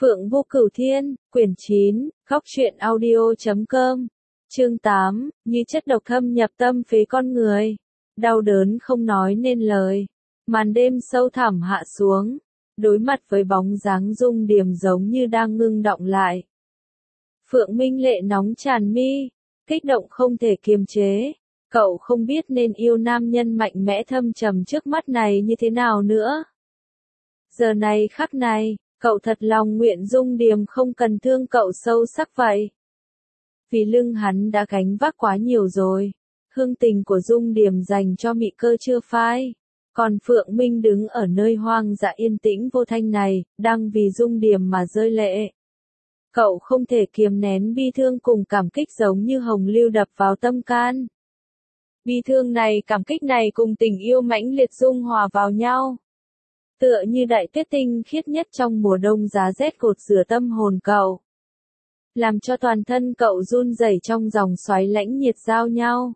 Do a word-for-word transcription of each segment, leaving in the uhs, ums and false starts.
Phượng Vô Cửu Thiên, quyển chín, khóc chuyện audio chấm com, chương tám, như chất độc thâm nhập tâm phế con người. Đau đớn không nói nên lời. Màn đêm sâu thẳm hạ xuống, đối mặt với bóng dáng Dung Điềm giống như đang ngưng động lại. Phượng Minh lệ nóng tràn mi, kích động không thể kiềm chế. Cậu không biết nên yêu nam nhân mạnh mẽ thâm trầm trước mắt này như thế nào nữa. Giờ này khắc này, cậu thật lòng nguyện Dung Điềm không cần thương cậu sâu sắc vậy. Vì lưng hắn đã gánh vác quá nhiều rồi. Hương tình của Dung Điềm dành cho Mị Cơ chưa phai. Còn Phượng Minh đứng ở nơi hoang dã yên tĩnh vô thanh này, đang vì Dung Điềm mà rơi lệ. Cậu không thể kiềm nén bi thương cùng cảm kích giống như hồng lưu đập vào tâm can. Bi thương này, cảm kích này cùng tình yêu mãnh liệt dung hòa vào nhau. Tựa như đại tuyết tinh khiết nhất trong mùa đông giá rét cột rửa tâm hồn cậu. Làm cho toàn thân cậu run rẩy trong dòng xoáy lãnh nhiệt giao nhau.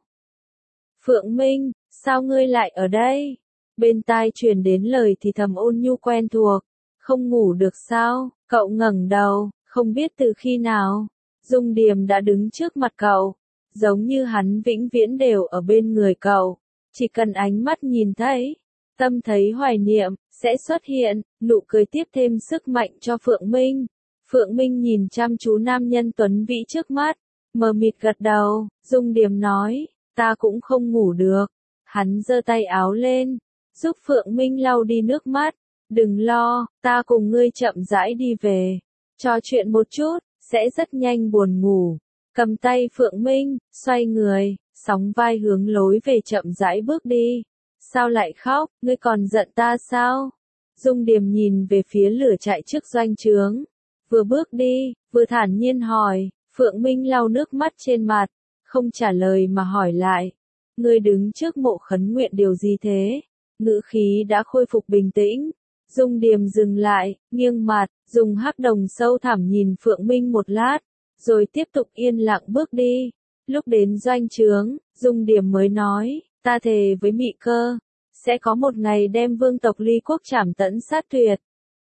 Phượng Minh, sao ngươi lại ở đây? Bên tai truyền đến lời thì thầm ôn nhu quen thuộc. Không ngủ được sao? Cậu ngẩng đầu, không biết từ khi nào. Dung Điềm đã đứng trước mặt cậu. Giống như hắn vĩnh viễn đều ở bên người cậu. Chỉ cần ánh mắt nhìn thấy, tâm thấy hoài niệm, sẽ xuất hiện, nụ cười tiếp thêm sức mạnh cho Phượng Minh. Phượng Minh nhìn chăm chú nam nhân tuấn vĩ trước mắt, mờ mịt gật đầu, Dung Điềm nói, ta cũng không ngủ được. Hắn giơ tay áo lên, giúp Phượng Minh lau đi nước mắt, đừng lo, ta cùng ngươi chậm rãi đi về. Trò chuyện một chút, sẽ rất nhanh buồn ngủ. Cầm tay Phượng Minh, xoay người, sóng vai hướng lối về chậm rãi bước đi. Sao lại khóc, ngươi còn giận ta sao? Dung Điềm nhìn về phía lửa trại trước doanh trướng. Vừa bước đi, vừa thản nhiên hỏi, Phượng Minh lau nước mắt trên mặt, không trả lời mà hỏi lại. Ngươi đứng trước mộ khấn nguyện điều gì thế? Ngữ khí đã khôi phục bình tĩnh. Dung Điềm dừng lại, nghiêng mặt, dùng hắc đồng sâu thẳm nhìn Phượng Minh một lát, rồi tiếp tục yên lặng bước đi. Lúc đến doanh trướng, Dung Điềm mới nói, ta thề với Mị Cơ, sẽ có một ngày đem vương tộc Ly Quốc trảm tận sát tuyệt.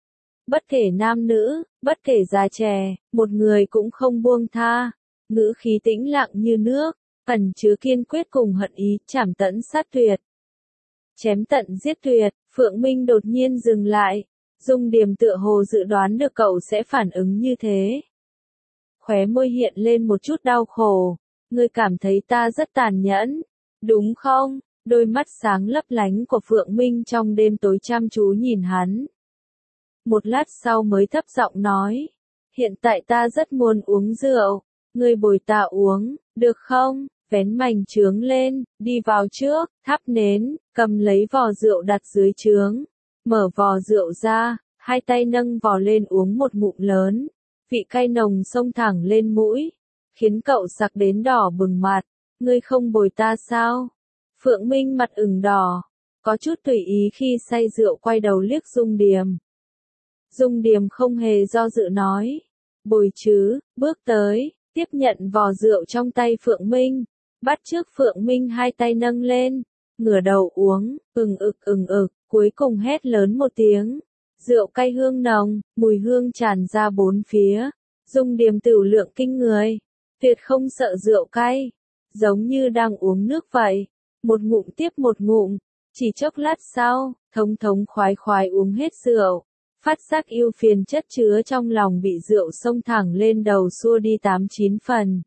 Bất kể nam nữ, bất kể già trẻ, một người cũng không buông tha. Ngữ khí tĩnh lặng như nước, ẩn chứa kiên quyết cùng hận ý, trảm tận sát tuyệt. Chém tận giết tuyệt, Phượng Minh đột nhiên dừng lại. Dung Điềm tựa hồ dự đoán được cậu sẽ phản ứng như thế. Khóe môi hiện lên một chút đau khổ. Ngươi cảm thấy ta rất tàn nhẫn, đúng không? Đôi mắt sáng lấp lánh của Phượng Minh trong đêm tối chăm chú nhìn hắn. Một lát sau mới thấp giọng nói, hiện tại ta rất muốn uống rượu, ngươi bồi ta uống, được không? Vén mành trướng lên, đi vào trước, thắp nến, cầm lấy vò rượu đặt dưới trướng, mở vò rượu ra, hai tay nâng vò lên uống một ngụm lớn, vị cay nồng xông thẳng lên mũi, khiến cậu sặc đến đỏ bừng mặt. Ngươi không bồi ta sao? Phượng Minh mặt ửng đỏ, có chút tùy ý khi say rượu quay đầu liếc Dung Điềm. Dung Điềm không hề do dự nói, bồi chứ, bước tới, tiếp nhận vò rượu trong tay Phượng Minh, bắt trước Phượng Minh hai tay nâng lên, ngửa đầu uống, ừng ực ừng ực, cuối cùng hét lớn một tiếng. Rượu cay hương nồng, mùi hương tràn ra bốn phía. Dung Điềm tửu lượng kinh người, tuyệt không sợ rượu cay, giống như đang uống nước vậy. Một ngụm tiếp một ngụm, chỉ chốc lát sau, thống thống khoái khoái uống hết rượu. Phát giác yêu phiền chất chứa trong lòng bị rượu xông thẳng lên đầu xua đi tám chín phần.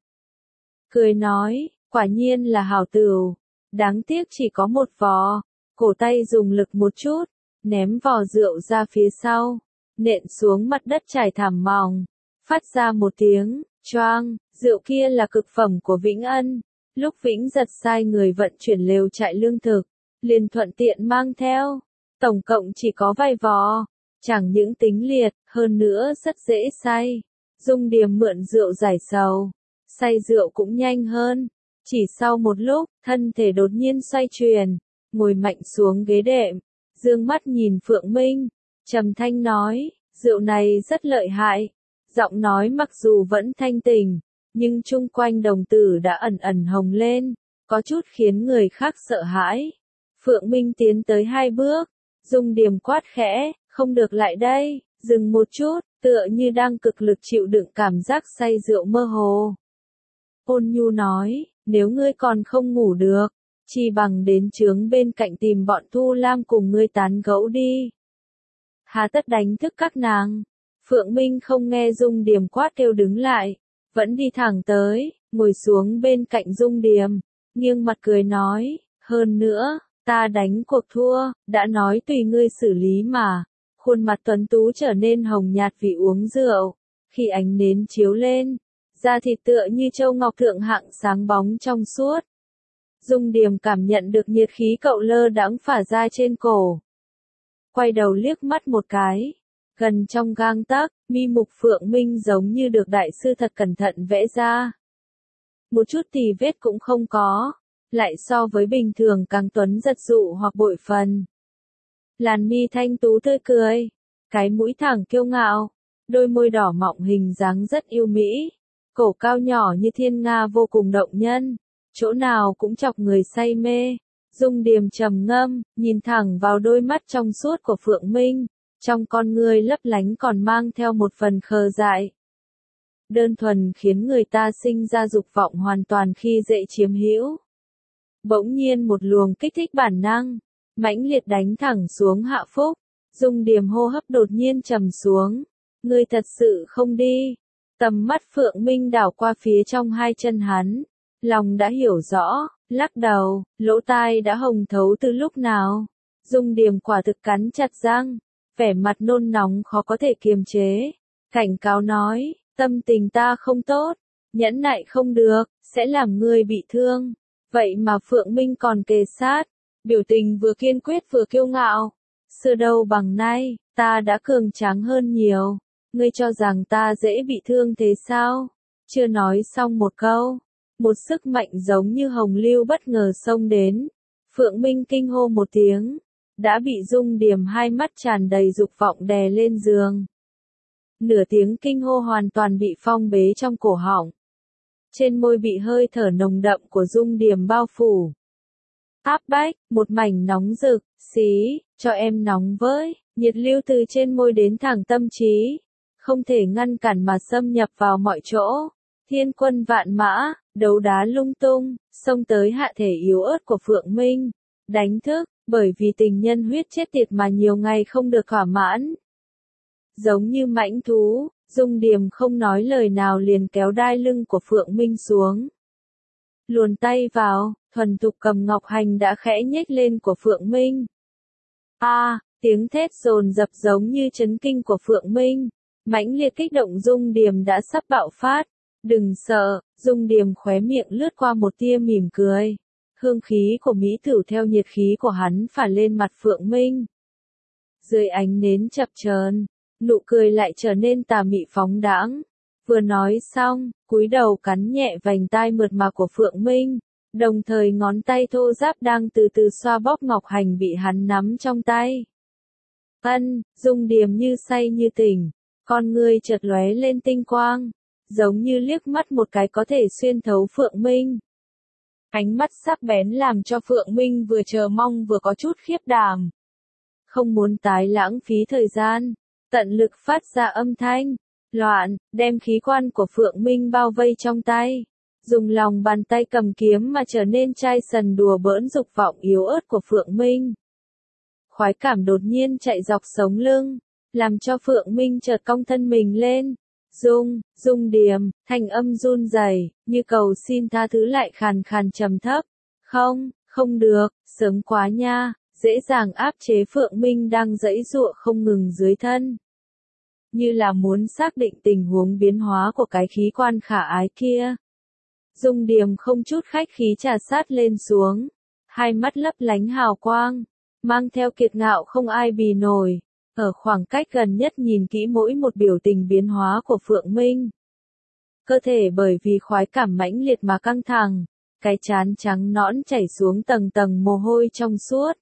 Cười nói, quả nhiên là hảo tửu, đáng tiếc chỉ có một vò. Cổ tay dùng lực một chút, ném vò rượu ra phía sau, nện xuống mặt đất trải thảm mỏng, phát ra một tiếng, choang. Rượu kia là cực phẩm của Vĩnh Ân. Lúc Vĩnh Giật sai người vận chuyển lều trại lương thực, liền thuận tiện mang theo. Tổng cộng chỉ có vài vò, chẳng những tính liệt, hơn nữa rất dễ say. Dung Điềm mượn rượu giải sầu, say rượu cũng nhanh hơn. Chỉ sau một lúc, thân thể đột nhiên xoay chuyển, ngồi mạnh xuống ghế đệm, dương mắt nhìn Phượng Minh, trầm thanh nói, rượu này rất lợi hại. Giọng nói mặc dù vẫn thanh tỉnh, nhưng chung quanh đồng tử đã ẩn ẩn hồng lên, có chút khiến người khác sợ hãi. Phượng Minh tiến tới hai bước, Dung Điềm quát khẽ, không được lại đây, dừng một chút, tựa như đang cực lực chịu đựng cảm giác say rượu mơ hồ. Ôn nhu nói, nếu ngươi còn không ngủ được, chỉ bằng đến chướng bên cạnh tìm bọn Thu Lam cùng ngươi tán gẫu đi. Hà tất đánh thức các nàng. Phượng Minh không nghe Dung Điềm quát kêu đứng lại, vẫn đi thẳng tới, ngồi xuống bên cạnh Dung Điềm, nghiêng mặt cười nói, hơn nữa, ta đánh cuộc thua, đã nói tùy ngươi xử lý mà. Khuôn mặt tuấn tú trở nên hồng nhạt vì uống rượu, khi ánh nến chiếu lên, da thịt tựa như châu ngọc thượng hạng sáng bóng trong suốt. Dung Điềm cảm nhận được nhiệt khí cậu lơ đãng phả ra trên cổ. Quay đầu liếc mắt một cái, gần trong gang tấc, mi mục Phượng Minh giống như được đại sư thật cẩn thận vẽ ra. Một chút tì vết cũng không có, lại so với bình thường càng tuấn giật dụ hoặc bội phần. Làn mi thanh tú tươi cười, cái mũi thẳng kiêu ngạo, đôi môi đỏ mọng hình dáng rất yêu mỹ, cổ cao nhỏ như thiên nga vô cùng động nhân, chỗ nào cũng chọc người say mê. Dung Điềm trầm ngâm, nhìn thẳng vào đôi mắt trong suốt của Phượng Minh, trong con ngươi lấp lánh còn mang theo một phần khờ dại. Đơn thuần khiến người ta sinh ra dục vọng hoàn toàn khi dễ chiếm hữu. Bỗng nhiên một luồng kích thích bản năng, mãnh liệt đánh thẳng xuống hạ phúc. Dung Điềm hô hấp đột nhiên trầm xuống. Ngươi thật sự không đi. Tầm mắt Phượng Minh đảo qua phía trong hai chân hắn. Lòng đã hiểu rõ, lắc đầu, lỗ tai đã hồng thấu từ lúc nào. Dung Điềm quả thực cắn chặt răng, vẻ mặt nôn nóng khó có thể kiềm chế. Cảnh cáo nói, tâm tình ta không tốt, nhẫn nại không được, sẽ làm ngươi bị thương. Vậy mà Phượng Minh còn kề sát, biểu tình vừa kiên quyết vừa kiêu ngạo. Xưa đâu bằng nay, ta đã cường tráng hơn nhiều. Ngươi cho rằng ta dễ bị thương thế sao? Chưa nói xong một câu, một sức mạnh giống như hồng lưu bất ngờ xông đến. Phượng Minh kinh hô một tiếng, đã bị Dung Điềm hai mắt tràn đầy dục vọng đè lên giường. Nửa tiếng kinh hô hoàn toàn bị phong bế trong cổ họng. Trên môi bị hơi thở nồng đậm của Dung Điềm bao phủ. Áp bách, một mảnh nóng rực, xí, cho em nóng với, nhiệt lưu từ trên môi đến thẳng tâm trí. Không thể ngăn cản mà xâm nhập vào mọi chỗ. Thiên quân vạn mã, đấu đá lung tung, xông tới hạ thể yếu ớt của Phượng Minh. Đánh thức, bởi vì tình nhân huyết chết tiệt mà nhiều ngày không được thỏa mãn. Giống như mãnh thú, Dung Điềm không nói lời nào liền kéo đai lưng của Phượng Minh xuống. Luồn tay vào, thuần thục cầm ngọc hành đã khẽ nhếch lên của Phượng Minh. A, à, tiếng thét dồn dập giống như chấn kinh của Phượng Minh. Mãnh liệt kích động Dung Điềm đã sắp bạo phát. Đừng sợ, Dung Điềm khóe miệng lướt qua một tia mỉm cười. Hương khí của mỹ tử theo nhiệt khí của hắn phả lên mặt Phượng Minh. Dưới ánh nến chập chờn, nụ cười lại trở nên tà mị phóng đãng. Vừa nói xong, cúi đầu cắn nhẹ vành tai mượt mà của Phượng Minh, đồng thời ngón tay thô ráp đang từ từ xoa bóp ngọc hành bị hắn nắm trong tay. Ân, Dung Điềm như say như tỉnh, con ngươi chợt lóe lên tinh quang, giống như liếc mắt một cái có thể xuyên thấu Phượng Minh. Ánh mắt sắc bén làm cho Phượng Minh vừa chờ mong vừa có chút khiếp đảm. Không muốn tái lãng phí thời gian, tận lực phát ra âm thanh loạn, đem khí quan của Phượng Minh bao vây trong tay. Dùng lòng bàn tay cầm kiếm mà trở nên chai sần đùa bỡn dục vọng yếu ớt của Phượng Minh. Khoái cảm đột nhiên chạy dọc sống lưng, làm cho Phượng Minh chợt cong thân mình lên. Dung, Dung Điềm, thanh âm run rẩy, như cầu xin tha thứ lại khàn khàn trầm thấp. Không, không được, sớm quá nha, dễ dàng áp chế Phượng Minh đang giãy giụa không ngừng dưới thân. Như là muốn xác định tình huống biến hóa của cái khí quan khả ái kia. Dung Điềm không chút khách khí trà sát lên xuống, hai mắt lấp lánh hào quang, mang theo kiệt ngạo không ai bì nổi. Ở khoảng cách gần nhất nhìn kỹ mỗi một biểu tình biến hóa của Phượng Minh. Cơ thể bởi vì khoái cảm mãnh liệt mà căng thẳng, cái trán trắng nõn chảy xuống tầng tầng mồ hôi trong suốt.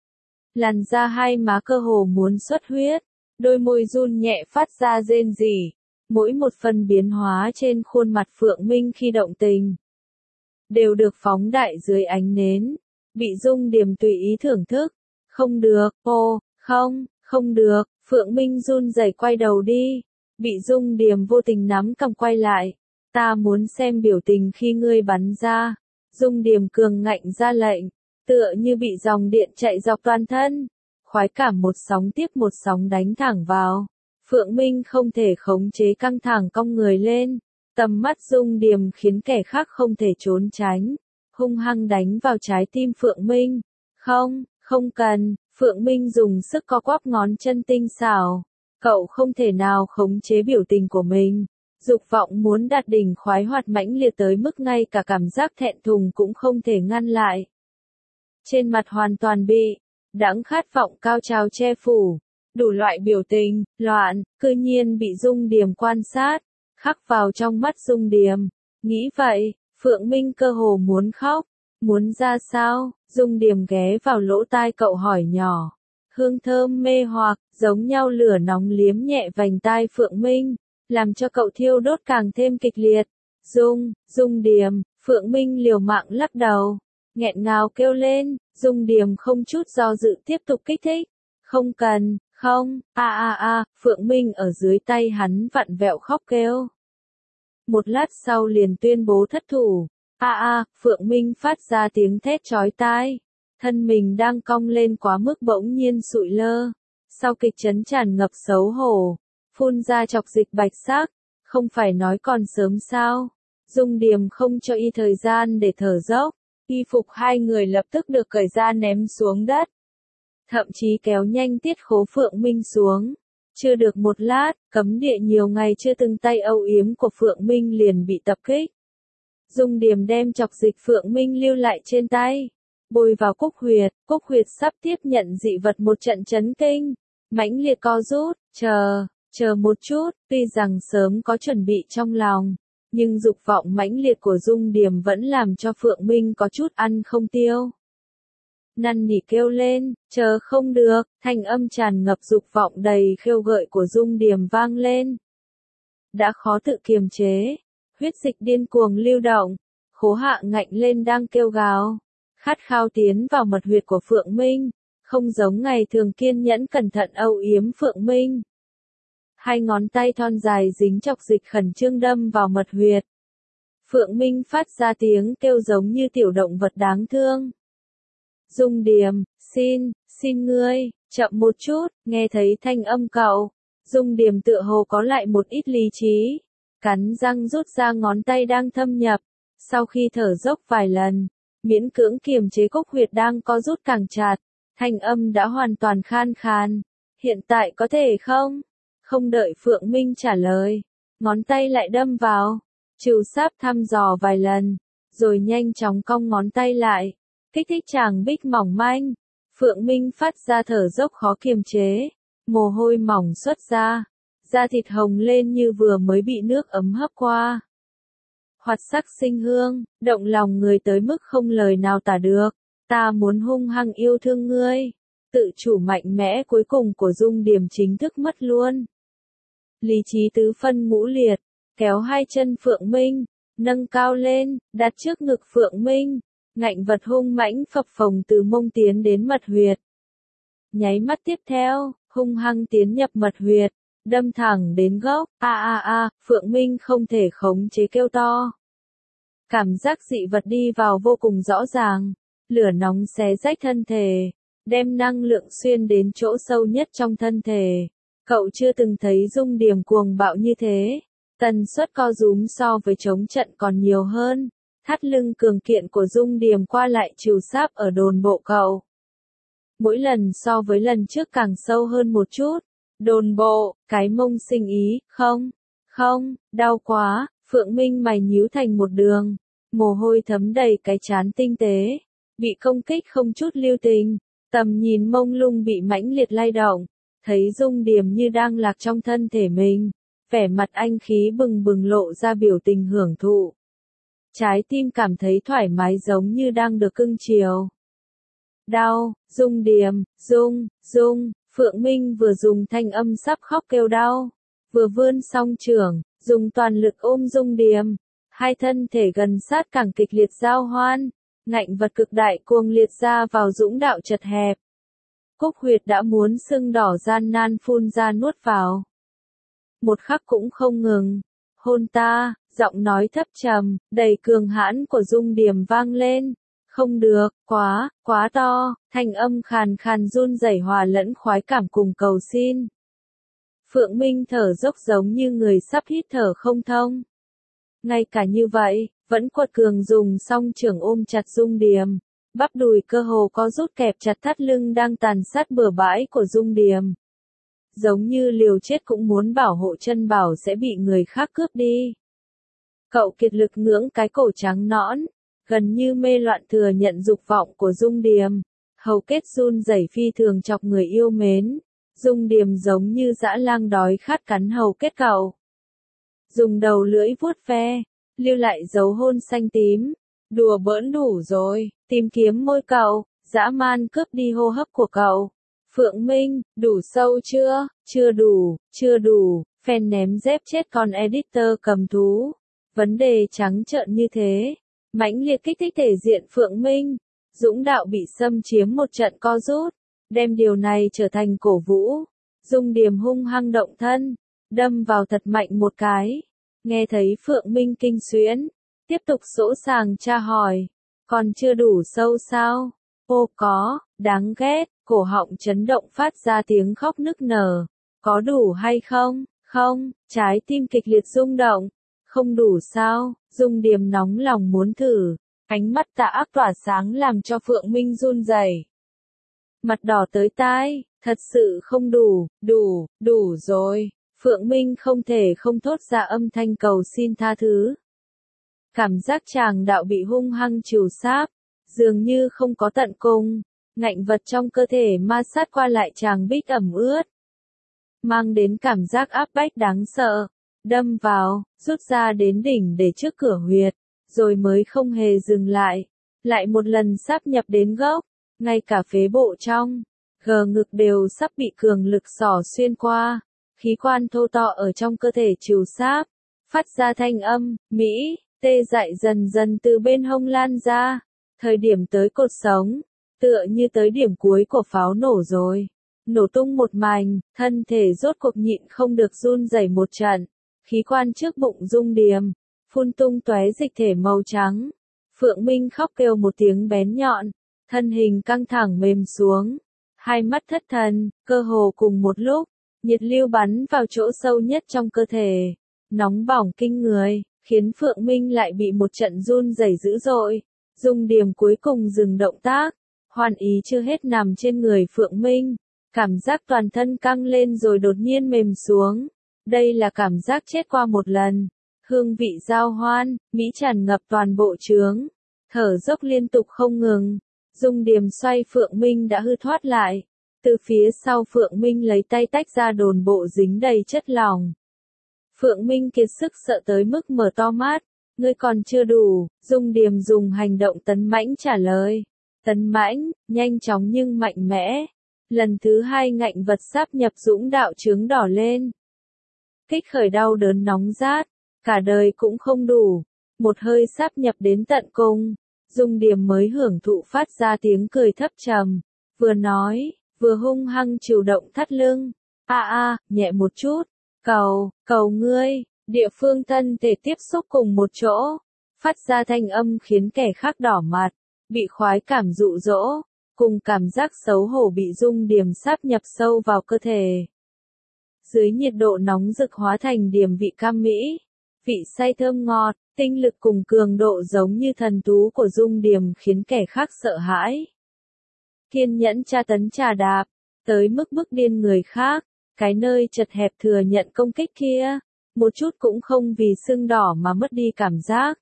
Làn da hai má cơ hồ muốn xuất huyết, đôi môi run nhẹ phát ra rên rỉ, mỗi một phần biến hóa trên khuôn mặt Phượng Minh khi động tình. Đều được phóng đại dưới ánh nến, bị Dung Điềm tùy ý thưởng thức. Không được, ô, không. Không được, Phượng Minh run rẩy quay đầu đi. bị Dung Điềm vô tình nắm cầm quay lại. Ta muốn xem biểu tình khi ngươi bắn ra. Dung Điềm cường ngạnh ra lệnh, tựa như bị dòng điện chạy dọc toàn thân. Khoái cảm một sóng tiếp một sóng đánh thẳng vào. Phượng Minh không thể khống chế căng thẳng cong người lên. Tầm mắt Dung Điềm khiến kẻ khác không thể trốn tránh. Hung hăng đánh vào trái tim Phượng Minh. Không, không cần. Phượng Minh dùng sức co quắp ngón chân tinh xảo. Cậu không thể nào khống chế biểu tình của mình. Dục vọng muốn đạt đỉnh khoái hoạt mãnh liệt tới mức ngay cả cảm giác thẹn thùng cũng không thể ngăn lại. Trên mặt hoàn toàn bị đãng khát vọng cao trào che phủ. Đủ loại biểu tình, loạn, cư nhiên bị Dung Điềm quan sát. Khắc vào trong mắt Dung Điềm. Nghĩ vậy, Phượng Minh cơ hồ muốn khóc. Muốn ra sao? Dung Điềm ghé vào lỗ tai cậu hỏi nhỏ. Hương thơm mê hoặc, giống nhau lửa nóng liếm nhẹ vành tai Phượng Minh, làm cho cậu thiêu đốt càng thêm kịch liệt. Dung, Dung Điềm, Phượng Minh liều mạng lắc đầu, nghẹn ngào kêu lên. Dung Điềm không chút do dự tiếp tục kích thích. Không cần, không, a a a, Phượng Minh ở dưới tay hắn vặn vẹo khóc kêu. Một lát sau liền tuyên bố thất thủ. A a, Phượng Minh phát ra tiếng thét chói tai. Thân mình đang cong lên quá mức bỗng nhiên sụi lơ. Sau kịch chấn tràn ngập xấu hổ, phun ra chọc dịch bạch sắc. Không phải nói còn sớm sao? Dung Điềm không cho y thời gian để thở dốc. Y phục hai người lập tức được cởi ra ném xuống đất. Thậm chí kéo nhanh tiết khố Phượng Minh xuống. Chưa được một lát, cấm địa nhiều ngày chưa từng tay âu yếm của Phượng Minh liền bị tập kích. Dung Điềm đem chọc dịch Phượng Minh lưu lại trên tay. Bôi vào cúc huyệt, cúc huyệt sắp tiếp nhận dị vật một trận chấn kinh. Mãnh liệt co rút, chờ, chờ một chút, tuy rằng sớm có chuẩn bị trong lòng. Nhưng dục vọng mãnh liệt của Dung Điềm vẫn làm cho Phượng Minh có chút ăn không tiêu. Năn nỉ kêu lên, chờ không được, thanh âm tràn ngập dục vọng đầy khêu gợi của Dung Điềm vang lên. Đã khó tự kiềm chế, huyết dịch điên cuồng lưu động, khố hạ ngạnh lên đang kêu gào. Khát khao tiến vào mật huyệt của Phượng Minh, không giống ngày thường kiên nhẫn cẩn thận âu yếm Phượng Minh. Hai ngón tay thon dài dính chọc dịch khẩn trương đâm vào mật huyệt. Phượng Minh phát ra tiếng kêu giống như tiểu động vật đáng thương. Dung Điềm, xin, xin ngươi, chậm một chút, nghe thấy thanh âm cậu. Dung Điềm tựa hồ có lại một ít lý trí, cắn răng rút ra ngón tay đang thâm nhập. Sau khi thở dốc vài lần, miễn cưỡng kiềm chế cúc huyệt đang co rút càng chặt, thanh âm đã hoàn toàn khan khan. Hiện tại có thể không? Không đợi Phượng Minh trả lời, ngón tay lại đâm vào, trừ sáp thăm dò vài lần, rồi nhanh chóng cong ngón tay lại, kích thích chàng bích mỏng manh. Phượng Minh phát ra thở dốc khó kiềm chế, mồ hôi mỏng xuất ra, da thịt hồng lên như vừa mới bị nước ấm hấp qua. Hoạt sắc sinh hương, động lòng người tới mức không lời nào tả được. Ta muốn hung hăng yêu thương ngươi. Tự chủ mạnh mẽ cuối cùng của Dung Điềm chính thức mất luôn. Lý trí tứ phân ngũ liệt, kéo hai chân Phượng Minh, nâng cao lên, đặt trước ngực Phượng Minh, ngạnh vật hung mãnh phập phồng từ mông tiến đến mật huyệt. Nháy mắt tiếp theo, hung hăng tiến nhập mật huyệt, đâm thẳng đến gốc. A a a, Phượng Minh không thể khống chế kêu to. Cảm giác dị vật đi vào vô cùng rõ ràng, lửa nóng xé rách thân thể, đem năng lượng xuyên đến chỗ sâu nhất trong thân thể. Cậu chưa từng thấy Dung Điềm cuồng bạo như thế, tần suất co rúm so với chống trận còn nhiều hơn. Thắt lưng cường kiện của Dung Điềm qua lại trừ sáp ở đồn bộ cậu. Mỗi lần so với lần trước càng sâu hơn một chút. Đồn bộ, cái mông sinh ý, không, không, đau quá. Phượng Minh mày nhíu thành một đường, mồ hôi thấm đầy cái trán tinh tế, bị công kích không chút lưu tình, tầm nhìn mông lung bị mãnh liệt lay động, thấy Dung Điềm như đang lạc trong thân thể mình, vẻ mặt anh khí bừng bừng lộ ra biểu tình hưởng thụ. Trái tim cảm thấy thoải mái giống như đang được cưng chiều. Đau, Dung Điềm, Dung, Dung, Phượng Minh vừa dùng thanh âm sắp khóc kêu đau, vừa vươn song trưởng, dùng toàn lực ôm Dung Điềm, hai thân thể gần sát càng kịch liệt giao hoan, ngạnh vật cực đại cuồng liệt ra vào dũng đạo chật hẹp. Cúc huyệt đã muốn sưng đỏ gian nan phun ra nuốt vào. một khắc cũng không ngừng. Hôn ta, giọng nói thấp trầm, đầy cường hãn của Dung Điềm vang lên. Không được, quá, quá to, thanh âm khàn khàn run rẩy hòa lẫn khoái cảm cùng cầu xin. Phượng Minh thở dốc giống như người sắp hít thở không thông. Ngay cả như vậy, vẫn quật cường dùng song trưởng ôm chặt Dung Điềm. Bắp đùi cơ hồ có rút kẹp chặt thắt lưng đang tàn sát bừa bãi của Dung Điềm. Giống như liều chết cũng muốn bảo hộ chân bảo sẽ bị người khác cướp đi. Cậu kiệt lực ngưỡng cái cổ trắng nõn, gần như mê loạn thừa nhận dục vọng của Dung Điềm. Hầu kết run rẩy phi thường chọc người yêu mến. Dung Điềm giống như dã lang đói khát cắn hầu kết cậu. Dùng đầu lưỡi vuốt ve, lưu lại dấu hôn xanh tím. Đùa bỡn đủ rồi, tìm kiếm môi cậu, dã man cướp đi hô hấp của cậu. Phượng Minh, đủ sâu chưa? Chưa đủ, chưa đủ, fan ném dép chết con editor cầm thú. Vấn đề trắng trợn như thế, mãnh liệt kích thích thể diện Phượng Minh. Dũng đạo bị xâm chiếm một trận co rút, đem điều này trở thành cổ vũ. Dung Điềm hung hăng động thân, đâm vào thật mạnh một cái. Nghe thấy Phượng Minh kinh xuyễn, tiếp tục sỗ sàng tra hỏi, còn chưa đủ sâu sao? Ô có, đáng ghét, cổ họng chấn động phát ra tiếng khóc nức nở. Có đủ hay không? Không, trái tim kịch liệt rung động. Không đủ sao? Dung Điềm nóng lòng muốn thử, ánh mắt tà ác tỏa sáng làm cho Phượng Minh run rẩy. Mặt đỏ tới tai, thật sự không đủ, đủ, đủ rồi. Phượng Minh không thể không thốt ra âm thanh cầu xin tha thứ. Cảm giác chàng đạo bị hung hăng trìu sáp, dường như không có tận cùng, ngạnh vật trong cơ thể ma sát qua lại chàng bích ẩm ướt. Mang đến cảm giác áp bách đáng sợ, đâm vào, rút ra đến đỉnh để trước cửa huyệt, rồi mới không hề dừng lại, lại một lần sáp nhập đến gốc, ngay cả phế bộ trong, gờ ngực đều sắp bị cường lực xỏ xuyên qua, khí quan thô to ở trong cơ thể trìu sáp, phát ra thanh âm, mỹ, tê dại dần dần từ bên hông lan ra, thời điểm tới cột sống, tựa như tới điểm cuối của pháo nổ rồi. Nổ tung một mảnh, thân thể rốt cuộc nhịn không được run rẩy một trận, khí quan trước bụng Dung Điềm, phun tung tóe dịch thể màu trắng. Phượng Minh khóc kêu một tiếng bén nhọn, thân hình căng thẳng mềm xuống, hai mắt thất thần, cơ hồ cùng một lúc, nhiệt lưu bắn vào chỗ sâu nhất trong cơ thể, nóng bỏng kinh người, khiến Phượng Minh lại bị một trận run rẩy dữ dội. Dung Điềm cuối cùng dừng động tác, hoan ý chưa hết nằm trên người Phượng Minh. Cảm giác toàn thân căng lên rồi đột nhiên mềm xuống. Đây là cảm giác chết qua một lần. Hương vị giao hoan, mỹ tràn ngập toàn bộ trướng. Thở dốc liên tục không ngừng. Dung Điềm xoay Phượng Minh đã hư thoát lại. Từ phía sau Phượng Minh lấy tay tách ra đồn bộ dính đầy chất lỏng. Phượng Minh kiệt sức sợ tới mức mở to mắt. Ngươi còn chưa đủ, Dung Điềm dùng hành động tấn mãnh trả lời. Tấn mãnh, nhanh chóng nhưng mạnh mẽ. Lần thứ hai ngạnh vật sáp nhập dũng đạo trướng đỏ lên. Kích khởi đau đớn nóng rát, cả đời cũng không đủ. Một hơi sáp nhập đến tận cùng, Dung Điềm mới hưởng thụ phát ra tiếng cười thấp trầm. Vừa nói, vừa hung hăng chịu động thắt lưng. A a, nhẹ một chút. Cầu, cầu ngươi, địa phương thân thể tiếp xúc cùng một chỗ. Phát ra thanh âm khiến kẻ khác đỏ mặt, bị khoái cảm dụ dỗ. Cùng cảm giác xấu hổ bị Dung Điềm sáp nhập sâu vào cơ thể. Dưới nhiệt độ nóng rực hóa thành điểm vị cam mỹ, vị say thơm ngọt, tinh lực cùng cường độ giống như thần thú của Dung Điềm khiến kẻ khác sợ hãi. Kiên nhẫn tra tấn trà đạp, tới mức bức điên người khác, cái nơi chật hẹp thừa nhận công kích kia, một chút cũng không vì sưng đỏ mà mất đi cảm giác.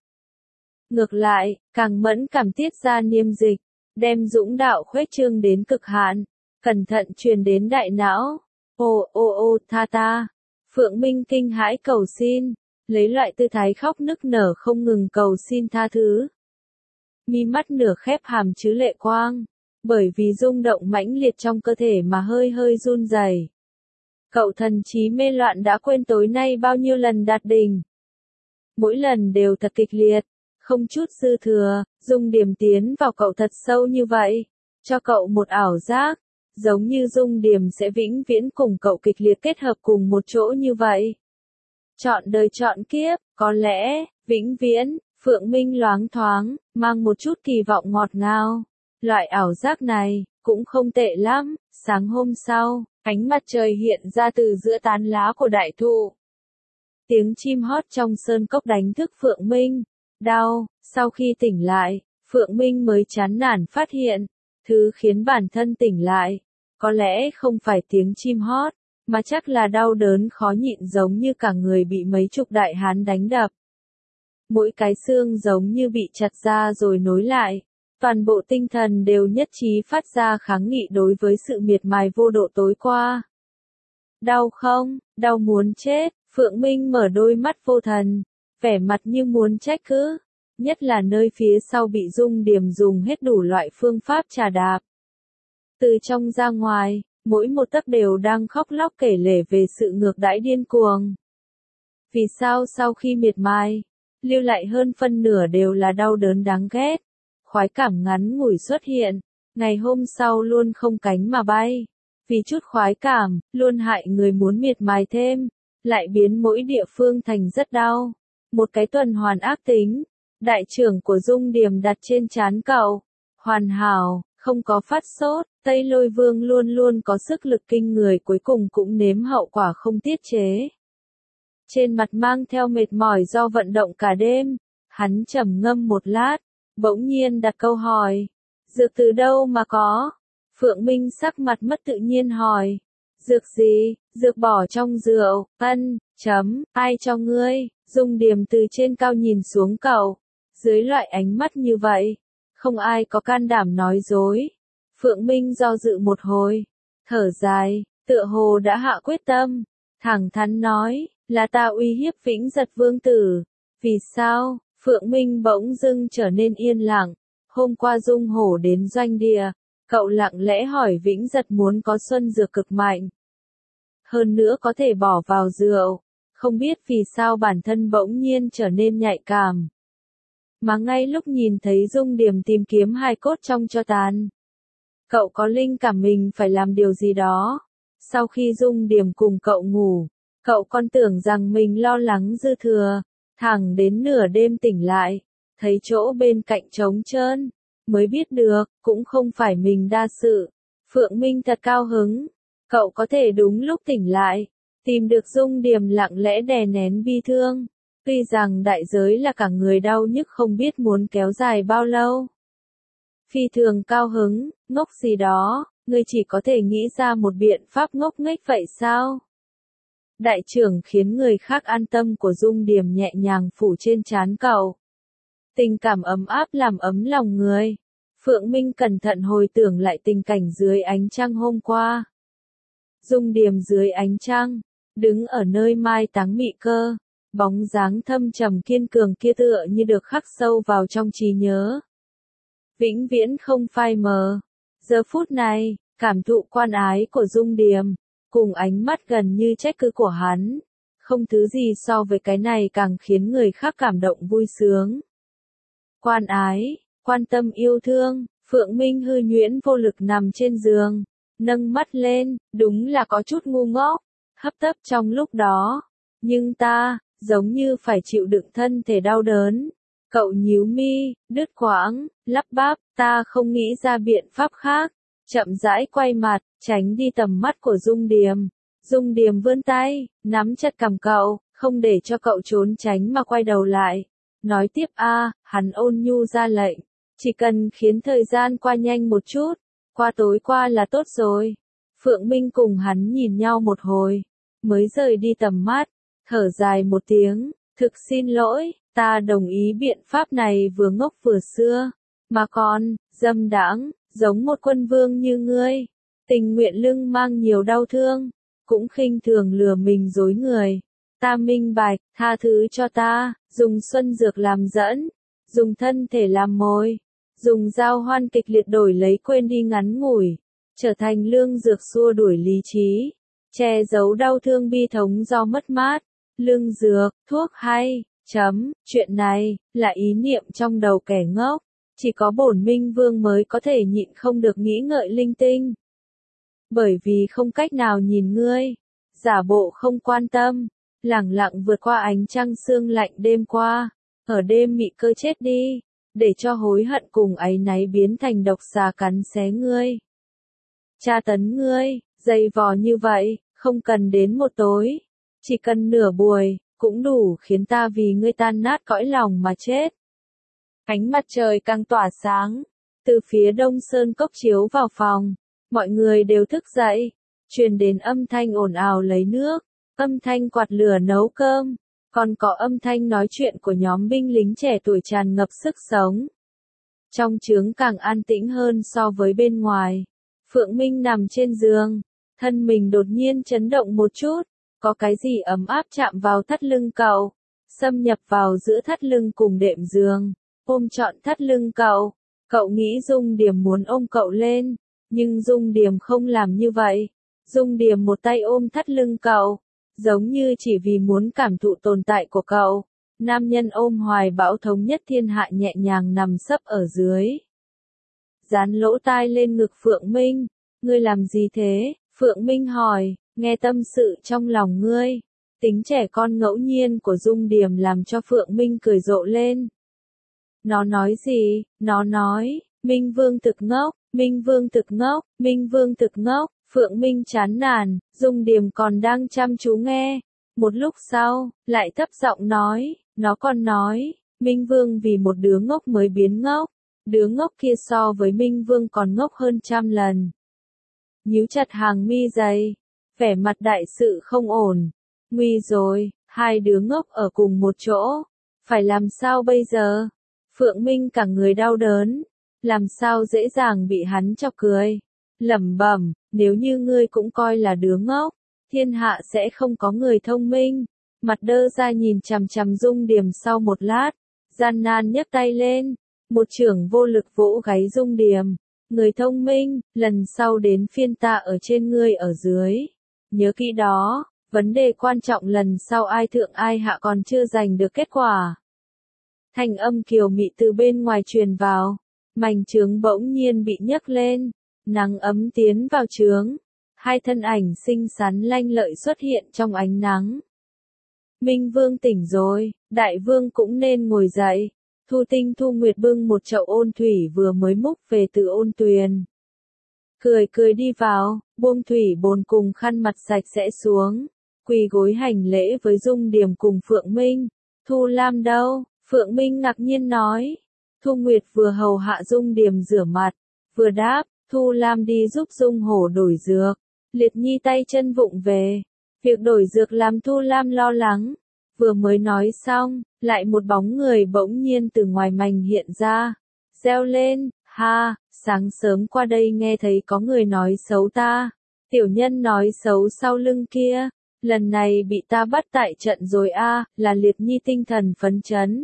Ngược lại, càng mẫn cảm tiết ra niêm dịch. Đem dũng đạo khuếch trương đến cực hạn, cẩn thận truyền đến đại não. Ô ô ô tha ta. Phượng Minh kinh hãi cầu xin, lấy loại tư thái khóc nức nở không ngừng cầu xin tha thứ. Mi mắt nửa khép hàm chứa lệ quang, bởi vì rung động mãnh liệt trong cơ thể mà hơi hơi run rẩy. Cậu thần trí mê loạn đã quên tối nay bao nhiêu lần đạt đỉnh. Mỗi lần đều thật kịch liệt. Không chút dư thừa, Dung Điềm tiến vào cậu thật sâu như vậy, cho cậu một ảo giác, giống như Dung Điềm sẽ vĩnh viễn cùng cậu kịch liệt kết hợp cùng một chỗ như vậy. Chọn đời chọn kiếp, có lẽ, vĩnh viễn, Phượng Minh loáng thoáng, mang một chút kỳ vọng ngọt ngào. Loại ảo giác này, cũng không tệ lắm. Sáng hôm sau, ánh mặt trời hiện ra từ giữa tán lá của đại thụ. Tiếng chim hót trong sơn cốc đánh thức Phượng Minh. Đau, sau khi tỉnh lại, Phượng Minh mới chán nản phát hiện, thứ khiến bản thân tỉnh lại, có lẽ không phải tiếng chim hót, mà chắc là đau đớn khó nhịn giống như cả người bị mấy chục đại hán đánh đập. Mỗi cái xương giống như bị chặt ra rồi nối lại, toàn bộ tinh thần đều nhất trí phát ra kháng nghị đối với sự miệt mài vô độ tối qua. Đau không, đau muốn chết, Phượng Minh mở đôi mắt vô thần, vẻ mặt như muốn trách cứ, nhất là nơi phía sau bị Dung Điềm dùng hết đủ loại phương pháp trà đạp. Từ trong ra ngoài, mỗi một tấc đều đang khóc lóc kể lể về sự ngược đãi điên cuồng. Vì sao sau khi miệt mài, lưu lại hơn phân nửa đều là đau đớn đáng ghét, khoái cảm ngắn ngủi xuất hiện, ngày hôm sau luôn không cánh mà bay. Vì chút khoái cảm, luôn hại người muốn miệt mài thêm, lại biến mỗi địa phương thành rất đau. Một cái tuần hoàn ác tính, đại trưởng của Dung Điềm đặt trên trán cậu. Hoàn hảo, không có phát sốt, Tây Lôi Vương luôn luôn có sức lực kinh người cuối cùng cũng nếm hậu quả không tiết chế. Trên mặt mang theo mệt mỏi do vận động cả đêm, hắn trầm ngâm một lát, bỗng nhiên đặt câu hỏi. Dược từ đâu mà có? Phượng Minh sắc mặt mất tự nhiên hỏi. Dược gì? Dược bỏ trong rượu, ân, chấm, ai cho ngươi? Dung Điềm từ trên cao nhìn xuống cậu. Dưới loại ánh mắt như vậy, không ai có can đảm nói dối. Phượng Minh do dự một hồi, thở dài, tựa hồ đã hạ quyết tâm, thẳng thắn nói, là ta uy hiếp Vĩnh Giật Vương tử. Vì sao? Phượng Minh bỗng dưng trở nên yên lặng. Hôm qua Dung Hổ đến doanh địa, cậu lặng lẽ hỏi Vĩnh Giật muốn có xuân dược cực mạnh. Hơn nữa có thể bỏ vào rượu, không biết vì sao bản thân bỗng nhiên trở nên nhạy cảm. Mà ngay lúc nhìn thấy Dung Điềm tìm kiếm hài cốt trong tro tàn, cậu có linh cảm mình phải làm điều gì đó. Sau khi Dung Điềm cùng cậu ngủ, cậu còn tưởng rằng mình lo lắng dư thừa, thẳng đến nửa đêm tỉnh lại, thấy chỗ bên cạnh trống trơn, mới biết được, cũng không phải mình đa sự. Phượng Minh thật cao hứng, cậu có thể đúng lúc tỉnh lại, tìm được Dung Điềm lặng lẽ đè nén bi thương. Tuy rằng đại giới là cả người đau nhức không biết muốn kéo dài bao lâu. Phi thường cao hứng, ngốc gì đó, ngươi chỉ có thể nghĩ ra một biện pháp ngốc nghếch vậy sao? Đại trưởng khiến người khác an tâm của Dung Điềm nhẹ nhàng phủ trên trán cậu. Tình cảm ấm áp làm ấm lòng người. Phượng Minh cẩn thận hồi tưởng lại tình cảnh dưới ánh trăng hôm qua. Dung Điềm dưới ánh trăng, đứng ở nơi mai táng mị cơ. Bóng dáng thâm trầm kiên cường kia tựa như được khắc sâu vào trong trí nhớ. Vĩnh viễn không phai mờ. Giờ phút này, cảm thụ quan ái của Dung Điềm, cùng ánh mắt gần như trách cứ của hắn, không thứ gì so với cái này càng khiến người khác cảm động vui sướng. Quan ái, quan tâm yêu thương, Phượng Minh hư nhuyễn vô lực nằm trên giường, nâng mắt lên, đúng là có chút ngu ngốc, hấp tấp trong lúc đó. Nhưng ta, giống như phải chịu đựng thân thể đau đớn. Cậu nhíu mi, đứt quãng, lắp bắp, ta không nghĩ ra biện pháp khác. Chậm rãi quay mặt, tránh đi tầm mắt của Dung Điềm. Dung Điềm vươn tay, nắm chặt cằm cậu, không để cho cậu trốn tránh mà quay đầu lại. Nói tiếp a, hắn ôn nhu ra lệnh. Chỉ cần khiến thời gian qua nhanh một chút, qua tối qua là tốt rồi. Phượng Minh cùng hắn nhìn nhau một hồi, mới rời đi tầm mắt. Thở dài một tiếng, thực xin lỗi, ta đồng ý biện pháp này vừa ngốc vừa xưa, mà còn, dâm đãng, giống một quân vương như ngươi, tình nguyện lưng mang nhiều đau thương, cũng khinh thường lừa mình dối người. Ta minh bạch, tha thứ cho ta, dùng xuân dược làm dẫn, dùng thân thể làm mồi, dùng giao hoan kịch liệt đổi lấy quên đi ngắn ngủi, trở thành lương dược xua đuổi lý trí, che giấu đau thương bi thống do mất mát. Lương dược, thuốc hay, chấm, chuyện này, là ý niệm trong đầu kẻ ngốc, chỉ có bổn minh vương mới có thể nhịn không được nghĩ ngợi linh tinh. Bởi vì không cách nào nhìn ngươi, giả bộ không quan tâm, lẳng lặng vượt qua ánh trăng sương lạnh đêm qua, ở đêm mị cơ chết đi, để cho hối hận cùng áy náy biến thành độc xà cắn xé ngươi. Tra tấn ngươi, dày vò như vậy, không cần đến một tối, chỉ cần nửa buổi, cũng đủ khiến ta vì ngươi tan nát cõi lòng mà chết. Ánh mặt trời càng tỏa sáng, từ phía đông sơn cốc chiếu vào phòng, mọi người đều thức dậy, truyền đến âm thanh ồn ào lấy nước, âm thanh quạt lửa nấu cơm, còn có âm thanh nói chuyện của nhóm binh lính trẻ tuổi tràn ngập sức sống. Trong trướng càng an tĩnh hơn so với bên ngoài. Phượng Minh nằm trên giường, thân mình đột nhiên chấn động một chút, có cái gì ấm áp chạm vào thắt lưng cậu, xâm nhập vào giữa thắt lưng cùng đệm giường, ôm trọn thắt lưng cậu. Cậu nghĩ Dung Điềm muốn ôm cậu lên, nhưng Dung Điềm không làm như vậy. Dung Điềm một tay ôm thắt lưng cậu, giống như chỉ vì muốn cảm thụ tồn tại của cậu. Nam nhân ôm hoài bão thống nhất thiên hạ nhẹ nhàng nằm sấp ở dưới. Dán lỗ tai lên ngực Phượng Minh, ngươi làm gì thế? Phượng Minh hỏi, nghe tâm sự trong lòng ngươi. Tính trẻ con ngẫu nhiên của Dung Điềm làm cho Phượng Minh cười rộ lên. Nó nói gì? Nó nói, Minh Vương thực ngốc, Minh Vương thực ngốc, Minh Vương thực ngốc. Phượng Minh chán nản, Dung Điềm còn đang chăm chú nghe. Một lúc sau, lại thấp giọng nói, nó còn nói, Minh Vương vì một đứa ngốc mới biến ngốc. Đứa ngốc kia so với Minh Vương còn ngốc hơn trăm lần. Nhíu chặt hàng mi dày, vẻ mặt đại sự không ổn. Nguy rồi, hai đứa ngốc ở cùng một chỗ. Phải làm sao bây giờ? Phượng Minh cả người đau đớn. Làm sao dễ dàng bị hắn chọc cười. Lẩm bẩm, nếu như ngươi cũng coi là đứa ngốc, thiên hạ sẽ không có người thông minh. Mặt đơ ra nhìn chằm chằm Dung Điềm sau một lát, gian nan nhấc tay lên, một chưởng vô lực vỗ gáy Dung Điềm. Người thông minh, lần sau đến phiên ta ở trên ngươi ở dưới. Nhớ kỹ đó, vấn đề quan trọng lần sau ai thượng ai hạ còn chưa giành được kết quả. Thanh âm kiều mị từ bên ngoài truyền vào, mảnh trướng bỗng nhiên bị nhấc lên, nắng ấm tiến vào trướng, hai thân ảnh xinh xắn lanh lợi xuất hiện trong ánh nắng. Minh Vương tỉnh rồi, Đại Vương cũng nên ngồi dậy. Thu Tinh Thu Nguyệt bưng một chậu ôn thủy vừa mới múc về từ ôn tuyền. Cười cười đi vào, buông thủy bồn cùng khăn mặt sạch sẽ xuống, quỳ gối hành lễ với Dung Điềm cùng Phượng Minh. Thu Lam đâu? Phượng Minh ngạc nhiên nói. Thu Nguyệt vừa hầu hạ Dung Điềm rửa mặt, vừa đáp, Thu Lam đi giúp Dung Hổ đổi dược. Liệt Nhi tay chân vụng về. Việc đổi dược làm Thu Lam lo lắng. Vừa mới nói xong, lại một bóng người bỗng nhiên từ ngoài mành hiện ra. Reo lên, ha, sáng sớm qua đây nghe thấy có người nói xấu ta. Tiểu nhân nói xấu sau lưng kia. Lần này bị ta bắt tại trận rồi a, là Liệt Nhi tinh thần phấn chấn.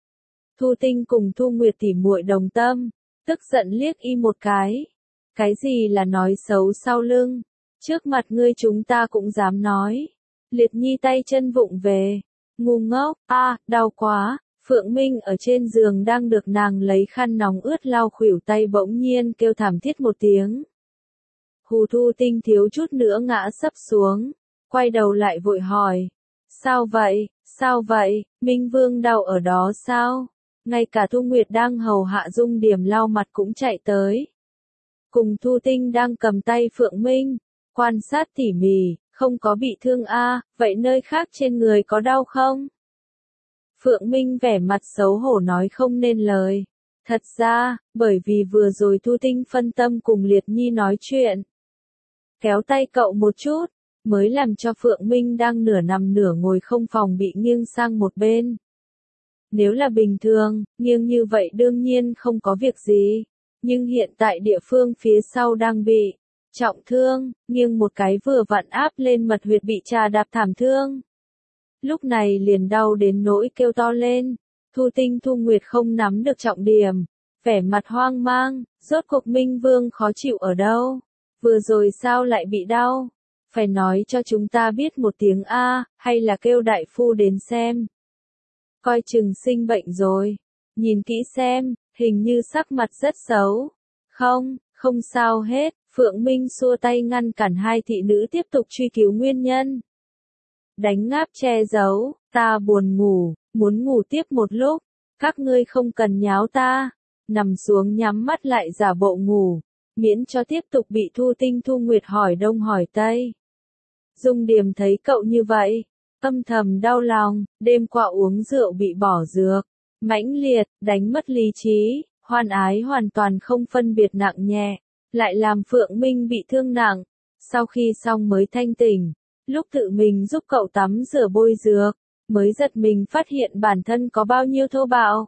Thu Tinh cùng Thu Nguyệt tỉ muội đồng tâm, tức giận liếc y một cái. Cái gì là nói xấu sau lưng? Trước mặt ngươi chúng ta cũng dám nói. Liệt Nhi tay chân vụng về. Ngu ngốc, a, à, đau quá. Phượng Minh ở trên giường đang được nàng lấy khăn nóng ướt lau khuỷu tay bỗng nhiên kêu thảm thiết một tiếng. Hù Thu Tinh thiếu chút nữa ngã sấp xuống, quay đầu lại vội hỏi. Sao vậy, sao vậy, Minh Vương đau ở đó sao? Ngay cả Thu Nguyệt đang hầu hạ Dung Điềm lau mặt cũng chạy tới. Cùng Thu Tinh đang cầm tay Phượng Minh, quan sát tỉ mỉ, không có bị thương a, à, vậy nơi khác trên người có đau không? Phượng Minh vẻ mặt xấu hổ nói không nên lời. Thật ra, bởi vì vừa rồi Thu Tinh phân tâm cùng Liệt Nhi nói chuyện. Kéo tay cậu một chút, mới làm cho Phượng Minh đang nửa nằm nửa ngồi không phòng bị nghiêng sang một bên. Nếu là bình thường, nghiêng như vậy đương nhiên không có việc gì. Nhưng hiện tại địa phương phía sau đang bị trọng thương, nghiêng một cái vừa vặn áp lên mật huyệt bị trà đạp thảm thương. Lúc này liền đau đến nỗi kêu to lên. Thu Tinh Thu Nguyệt không nắm được trọng điểm, vẻ mặt hoang mang, rốt cuộc Minh Vương khó chịu ở đâu? Vừa rồi sao lại bị đau? Phải nói cho chúng ta biết một tiếng A, hay là kêu đại phu đến xem. Coi chừng sinh bệnh rồi. Nhìn kỹ xem, hình như sắc mặt rất xấu. Không, không sao hết. Phượng Minh xua tay ngăn cản hai thị nữ tiếp tục truy cứu nguyên nhân. đánh ngáp che giấu, ta buồn ngủ, muốn ngủ tiếp một lúc, các ngươi không cần nháo ta, nằm xuống nhắm mắt lại giả bộ ngủ, miễn cho tiếp tục bị Thu Tinh Thu Nguyệt hỏi đông hỏi tây. Dung Điềm thấy cậu như vậy, âm thầm đau lòng, đêm qua uống rượu bị bỏ dược, mãnh liệt, đánh mất lý trí, hoan ái hoàn toàn không phân biệt nặng nhẹ, lại làm Phượng Minh bị thương nặng, sau khi xong mới thanh tỉnh, lúc tự mình giúp cậu tắm rửa bôi dược, mới giật mình phát hiện bản thân có bao nhiêu thô bạo.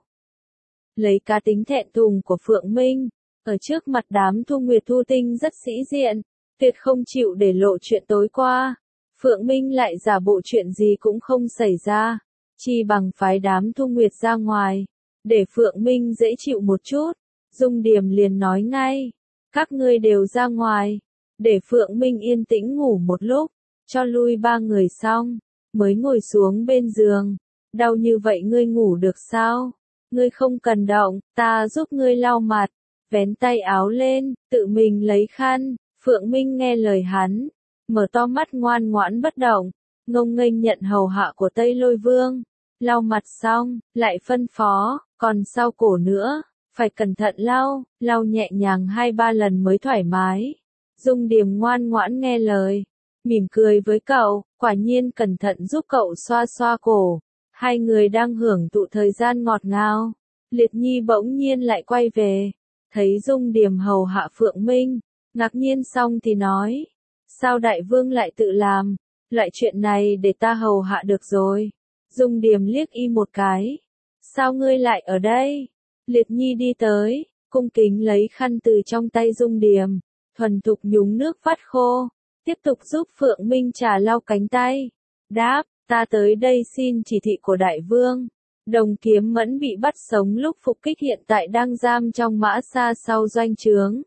Lấy cá tính thẹn thùng của Phượng Minh, ở trước mặt đám Thu Nguyệt Thu Tinh rất sĩ diện, tuyệt không chịu để lộ chuyện tối qua. Phượng Minh lại giả bộ chuyện gì cũng không xảy ra, chi bằng phái đám Thu Nguyệt ra ngoài, để Phượng Minh dễ chịu một chút. Dung Điềm liền nói ngay, các ngươi đều ra ngoài, để Phượng Minh yên tĩnh ngủ một lúc, cho lui ba người xong, mới ngồi xuống bên giường. Đau như vậy ngươi ngủ được sao? Ngươi không cần động, ta giúp ngươi lau mặt, vén tay áo lên, tự mình lấy khăn. Phượng Minh nghe lời hắn, mở to mắt ngoan ngoãn bất động, ngông nghênh nhận hầu hạ của Tây Lôi Vương. Lau mặt xong, lại phân phó, còn sau cổ nữa, phải cẩn thận lau, lau nhẹ nhàng hai ba lần mới thoải mái. Dung Điềm ngoan ngoãn nghe lời, mỉm cười với cậu, quả nhiên cẩn thận giúp cậu xoa xoa cổ. Hai người đang hưởng thụ thời gian ngọt ngào, Liệt Nhi bỗng nhiên lại quay về, thấy Dung Điềm hầu hạ Phượng Minh, ngạc nhiên xong thì nói, sao đại vương lại tự làm, loại chuyện này để ta hầu hạ được rồi. Dung Điềm liếc y một cái, sao ngươi lại ở đây? Liệt Nhi đi tới, cung kính lấy khăn từ trong tay Dung Điềm, thuần thục nhúng nước vắt khô, tiếp tục giúp Phượng Minh trà lau cánh tay. Đáp, ta tới đây xin chỉ thị của đại vương. Đồng Kiếm Mẫn bị bắt sống lúc phục kích hiện tại đang giam trong mã sa sau doanh trướng.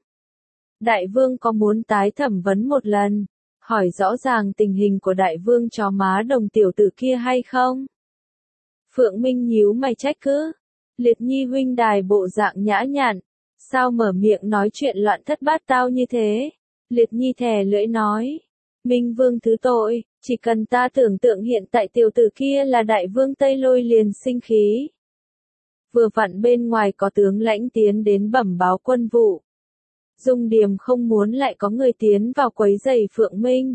Đại vương có muốn tái thẩm vấn một lần, hỏi rõ ràng tình hình của đại vương chó má Đồng tiểu tử kia hay không? Phượng Minh nhíu mày trách cứ, Liệt Nhi huynh đài bộ dạng nhã nhặn, sao mở miệng nói chuyện loạn thất bát tao như thế? Liệt Nhi thè lưỡi nói, Minh vương thứ tội, chỉ cần ta tưởng tượng hiện tại tiểu tử kia là đại vương Tây Lôi liền sinh khí. Vừa vặn bên ngoài có tướng lãnh tiến đến bẩm báo quân vụ. Dung Điềm không muốn lại có người tiến vào quấy rầy Phượng Minh.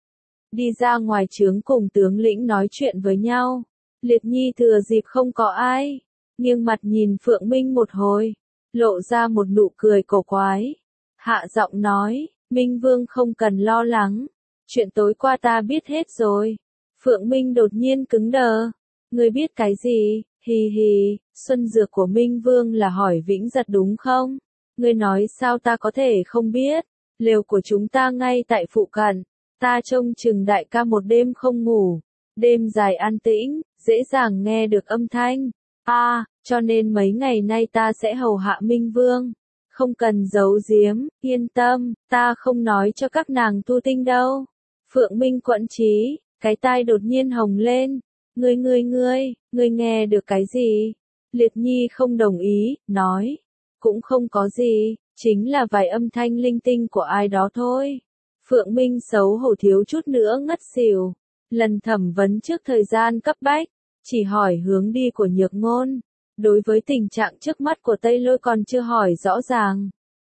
Đi ra ngoài trướng cùng tướng lĩnh nói chuyện với nhau. Liệt Nhi thừa dịp không có ai, nghiêng mặt nhìn Phượng Minh một hồi, lộ ra một nụ cười cổ quái. Hạ giọng nói, Minh vương không cần lo lắng, chuyện tối qua ta biết hết rồi. Phượng Minh đột nhiên cứng đờ, ngươi biết cái gì? Hì hì, xuân dược của Minh vương là hỏi Vĩnh Giật đúng không? Ngươi nói sao ta có thể không biết, lều của chúng ta ngay tại phụ cận, ta trông chừng đại ca một đêm không ngủ, đêm dài an tĩnh, dễ dàng nghe được âm thanh, a, à, cho nên mấy ngày nay ta sẽ hầu hạ Minh Vương, không cần giấu giếm, yên tâm, ta không nói cho các nàng tu tinh đâu. Phượng Minh quẫn trí, cái tai đột nhiên hồng lên, ngươi ngươi ngươi, ngươi nghe được cái gì? Liệt Nhi không đồng ý, nói. Cũng không có gì, chính là vài âm thanh linh tinh của ai đó thôi. Phượng Minh xấu hổ thiếu chút nữa ngất xỉu. Lần thẩm vấn trước thời gian cấp bách, chỉ hỏi hướng đi của Nhược Ngôn. Đối với tình trạng trước mắt của Tây Lôi còn chưa hỏi rõ ràng.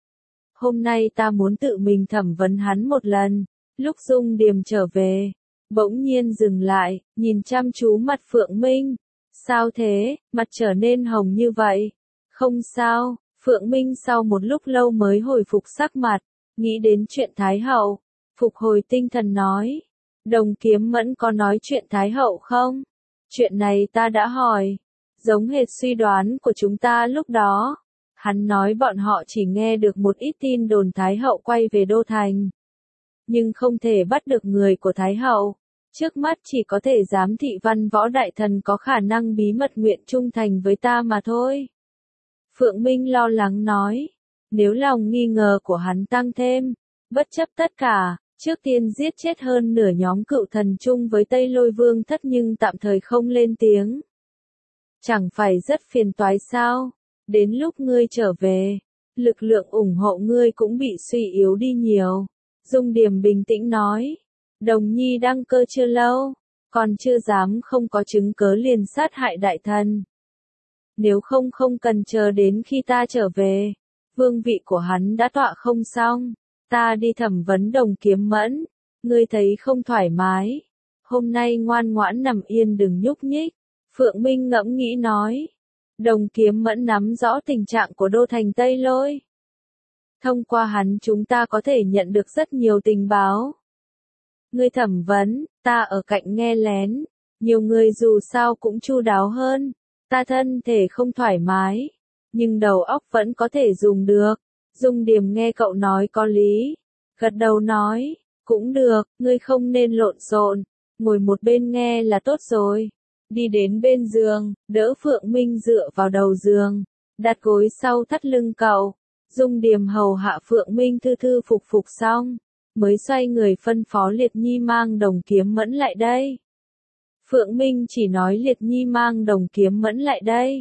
Hôm nay ta muốn tự mình thẩm vấn hắn một lần. Lúc Dung Điềm trở về, bỗng nhiên dừng lại, nhìn chăm chú mặt Phượng Minh. Sao thế, mặt trở nên hồng như vậy? Không sao. Phượng Minh sau một lúc lâu mới hồi phục sắc mặt, nghĩ đến chuyện Thái Hậu, phục hồi tinh thần nói, Đồng Kiếm Mẫn có nói chuyện Thái Hậu không? Chuyện này ta đã hỏi, giống hệt suy đoán của chúng ta lúc đó. Hắn nói bọn họ chỉ nghe được một ít tin đồn Thái Hậu quay về Đô Thành, nhưng không thể bắt được người của Thái Hậu. Trước mắt chỉ có thể giám thị văn võ đại thần có khả năng bí mật nguyện trung thành với ta mà thôi. Phượng Minh lo lắng nói, nếu lòng nghi ngờ của hắn tăng thêm, bất chấp tất cả, trước tiên giết chết hơn nửa nhóm cựu thần chung với Tây Lôi Vương Thất nhưng tạm thời không lên tiếng. Chẳng phải rất phiền toái sao? Đến lúc ngươi trở về, lực lượng ủng hộ ngươi cũng bị suy yếu đi nhiều. Dung Điềm bình tĩnh nói, Đồng Nhi đăng cơ chưa lâu, còn chưa dám không có chứng cớ liền sát hại đại thần. Nếu không không cần chờ đến khi ta trở về, vương vị của hắn đã tọa không xong, ta đi thẩm vấn Đồng Kiếm Mẫn, ngươi thấy không thoải mái, hôm nay ngoan ngoãn nằm yên đừng nhúc nhích. Phượng Minh ngẫm nghĩ nói, Đồng Kiếm Mẫn nắm rõ tình trạng của đô thành Tây Lôi. Thông qua hắn chúng ta có thể nhận được rất nhiều tình báo. Ngươi thẩm vấn, ta ở cạnh nghe lén, nhiều người dù sao cũng chu đáo hơn, ta thân thể không thoải mái, nhưng đầu óc vẫn có thể dùng được. Dung Điềm nghe cậu nói có lý, gật đầu nói, cũng được, ngươi không nên lộn xộn, ngồi một bên nghe là tốt rồi. Đi đến bên giường, đỡ Phượng Minh dựa vào đầu giường, đặt gối sau thắt lưng cậu. Dung Điềm hầu hạ Phượng Minh thư thư phục phục xong, mới xoay người phân phó Liệt Nhi mang Đồng Kiếm Mẫn lại đây. Phượng Minh chỉ nói Liệt Nhi mang Đồng Kiếm Mẫn lại đây.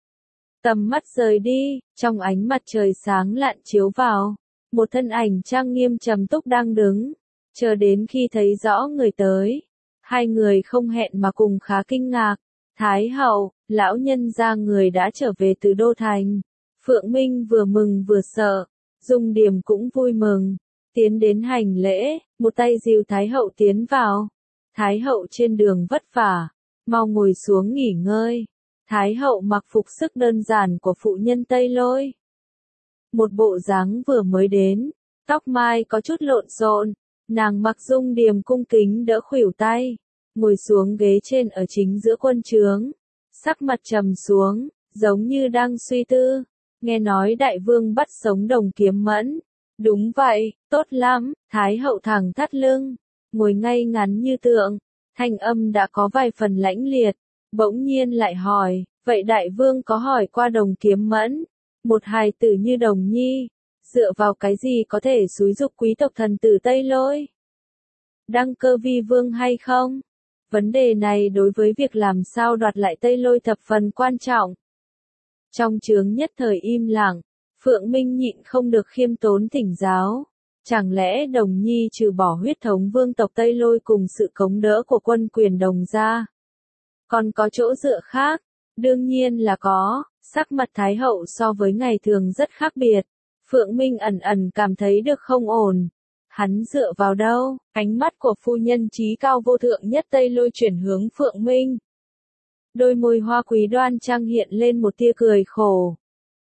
Tầm mắt rời đi, trong ánh mặt trời sáng lạn chiếu vào, một thân ảnh trang nghiêm trầm túc đang đứng, chờ đến khi thấy rõ người tới. Hai người không hẹn mà cùng khá kinh ngạc. Thái hậu, lão nhân gia người đã trở về từ Đô Thành. Phượng Minh vừa mừng vừa sợ, Dung Điềm cũng vui mừng, tiến đến hành lễ, một tay dìu Thái hậu tiến vào. Thái hậu trên đường vất vả, mau ngồi xuống nghỉ ngơi. Thái hậu mặc phục sức đơn giản của phụ nhân Tây Lôi. Một bộ dáng vừa mới đến, tóc mai có chút lộn xộn, nàng mặc Dung Điềm cung kính đỡ khuỷu tay, ngồi xuống ghế trên ở chính giữa quân trướng, sắc mặt trầm xuống, giống như đang suy tư. Nghe nói đại vương bắt sống Đồng Kiếm Mẫn. Đúng vậy, tốt lắm, Thái hậu thẳng thắt lưng, ngồi ngay ngắn như tượng, thanh âm đã có vài phần lãnh liệt, bỗng nhiên lại hỏi, vậy đại vương có hỏi qua Đồng Kiếm Mẫn, một hài tử như Đồng Nhi, dựa vào cái gì có thể xúi giục quý tộc thần tử Tây Lôi? Đăng cơ vi vương hay không? Vấn đề này đối với việc làm sao đoạt lại Tây Lôi thập phần quan trọng. Trong trướng nhất thời im lặng, Phượng Minh nhịn không được khiêm tốn thỉnh giáo. Chẳng lẽ Đồng Nhi trừ bỏ huyết thống vương tộc Tây Lôi cùng sự cống đỡ của quân quyền Đồng gia, còn có chỗ dựa khác? Đương nhiên là có, sắc mặt Thái hậu so với ngày thường rất khác biệt. Phượng Minh ẩn ẩn cảm thấy được không ổn. Hắn dựa vào đâu? Ánh mắt của phu nhân trí cao vô thượng nhất Tây Lôi chuyển hướng Phượng Minh. Đôi môi hoa quý đoan trang hiện lên một tia cười khổ.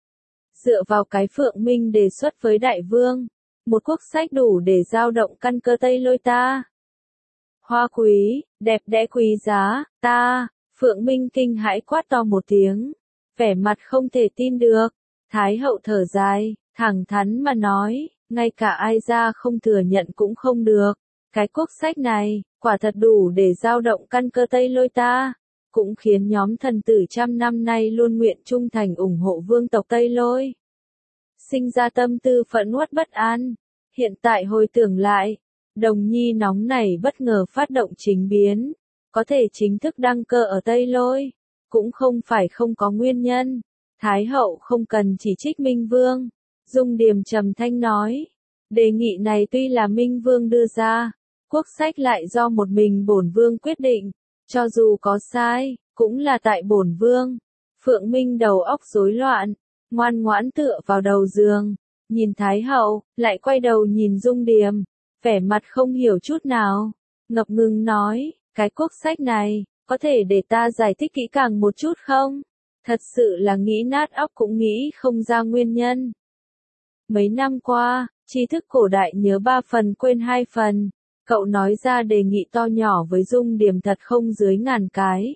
Dựa vào cái Phượng Minh đề xuất với đại vương, một quốc sách đủ để giao động căn cơ Tây Lôi ta. Hoa quý, đẹp đẽ quý giá, ta, Phượng Minh kinh hãi quát to một tiếng, vẻ mặt không thể tin được. Thái hậu thở dài, thẳng thắn mà nói, ngay cả ai ra không thừa nhận cũng không được. Cái quốc sách này, quả thật đủ để giao động căn cơ Tây Lôi ta, cũng khiến nhóm thần tử trăm năm nay luôn nguyện trung thành ủng hộ vương tộc Tây Lôi sinh ra tâm tư phẫn uất bất an. Hiện tại hồi tưởng lại, Đồng Nhi nóng này bất ngờ phát động chính biến, có thể chính thức đăng cơ ở Tây Lôi, cũng không phải không có nguyên nhân. Thái hậu không cần chỉ trích Minh Vương. Dung Điềm trầm thanh nói, đề nghị này tuy là Minh Vương đưa ra, quốc sách lại do một mình bổn vương quyết định, cho dù có sai, cũng là tại bổn vương. Phượng Minh đầu óc rối loạn, ngoan ngoãn tựa vào đầu giường, nhìn Thái hậu, lại quay đầu nhìn Dung Điềm, vẻ mặt không hiểu chút nào, ngập ngừng nói, cái quốc sách này, có thể để ta giải thích kỹ càng một chút không? Thật sự là nghĩ nát óc cũng nghĩ không ra nguyên nhân. Mấy năm qua, tri thức cổ đại nhớ ba phần quên hai phần, cậu nói ra đề nghị to nhỏ với Dung Điềm thật không dưới ngàn cái.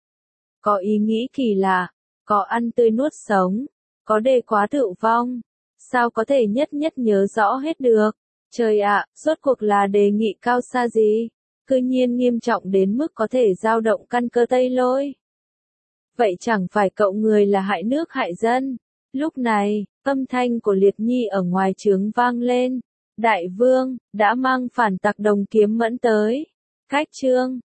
Có ý nghĩ kỳ lạ, có ăn tươi nuốt sống, có đề quá tự vong, sao có thể nhất nhất nhớ rõ hết được? Trời ạ, rốt cuộc là đề nghị cao xa gì? Cư nhiên nghiêm trọng đến mức có thể giao động căn cơ Tây Lôi. Vậy chẳng phải cậu người là hại nước hại dân? Lúc này, âm thanh của Liệt Nhi ở ngoài trướng vang lên. Đại vương, đã mang phản tặc Đồng Kiếm Mẫn tới. Cách chương